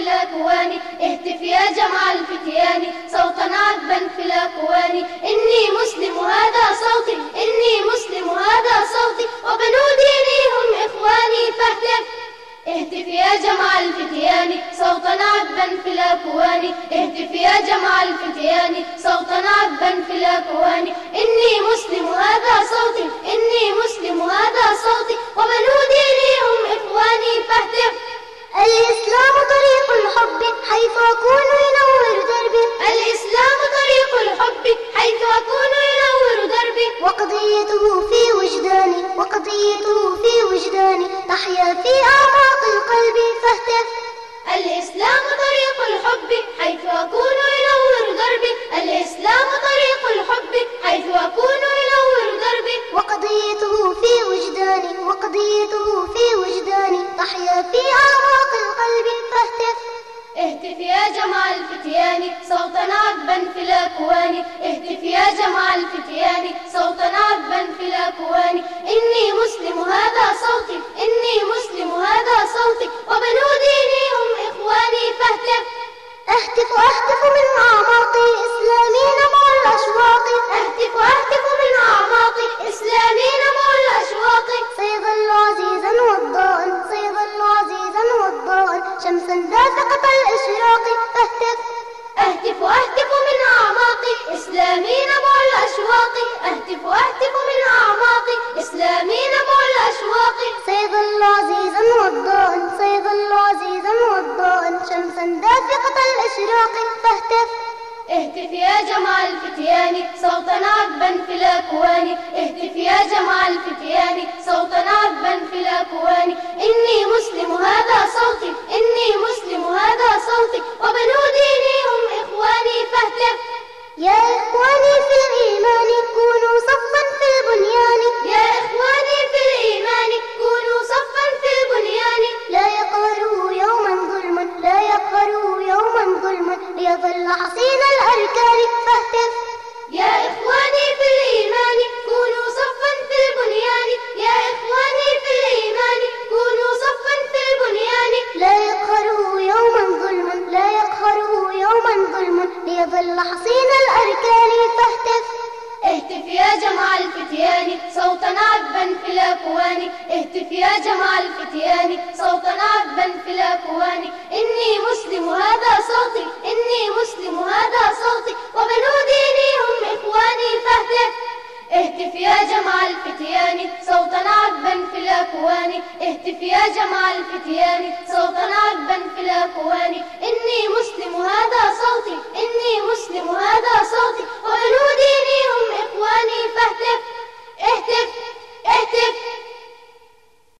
في الأكوان. اهتف يا جمع الفتيان صوتا عذبا في الأكوان. إني مسلم هذا صوتي، إني مسلم هذا صوتي، وبنو ديني هم إخواني فاهتف. اهتف يا جمع الفتيان صوتا عذبا في الأكوان. اهتف يا جمع الفتيان صوتا عذبا في الأكوان. إني مسلم هذا صوتي، إني مسلم هذا صوتي، وبنو ديني هم إخواني فاهتف. الإسلام طريق الحب حيث أكون ينور دربي. الإسلام طريق الحب حيث أكون ينور دربي. وقضيته في وجداني، وقضيته في وجداني، تحيا في أعماق القلب فاهتف. الإسلام طريق الحب حيث أكون ينور دربي. الإسلام طريق الحب حيث أكون ينور دربي. وقضيته في وجداني، وقضيته في وجداني، تحيا في أعماق القلب فاهتف. اهتف يا جمع الفتيان صوتا عذبا في الأكوان. اهتف يا جمع الفتيان صوتا عذبا في الأكوان. إني مسلم هذا صوتي، إني مسلم هذا صوتي، وبنو ديني هم إخواني فاهتف. أهتف أهتف من أعماقي إسلامي نبع الأشواق. أهتف أهتف من أعماقي إسلامي نبع الأشواق. سيظل عزيزا وضاء، سيظل عزيزا وضاء، شمسا دافقة الإشراق فاهتف. أهتف أهتف من أعماقي إسلامي نبع الأشواق. أهتف أهتف من أعماقي إسلامي نبع الأشواق. سيظل عزيزا وضاء، سيظل عزيزا وضاء، شمسا دافقة الإشراق فاهتف. اهتف يا جمع الفتيان صوتا عذبا في الأكوان. اهتف يا جمع الفتيان صوتا عذبا في الأكوان. إني مسلم هذا صوتي، إني مسلم هذا صوتي، وبنو ديني هم إخواني فاهتف. يا إخواني في الإيمان كونوا صفا في البنيان. يا إخواني في الإيمان كونوا صفا في البنيان. لا يقهروا يوما ظلما، لا يقهروا يوما ظلما، ليظل حصين الأركان فاهتف. يا إخواني في الإيمان كونوا صفا في البنيان. يا إخواني في الإيمان كونوا صفا في البنيان. لا يقهروا يوما ظلما، لا يقهروا يوما ظلما، ليظل حصين الأركان فاهتف. اهتف يا جمع الفتيان صوتا عذبا في الأكوان. اهتف يا جمع الفتيان صوتا عذبا في الأكوان. إني مسلم هذا صوتي، إني مسلم هذا صوتي، وبنو ديني هم إخواني فاهتف. اهتف يا جمع الفتيان صوتا عذبا في الأكوان. اهتف يا جمع الفتيان صوتا عذبا في الأكوان. إني مسلم هذا صوتي، إني مسلم هذا صوتي، وبنو ديني هم إخواني فاهتف. اهتف اهتف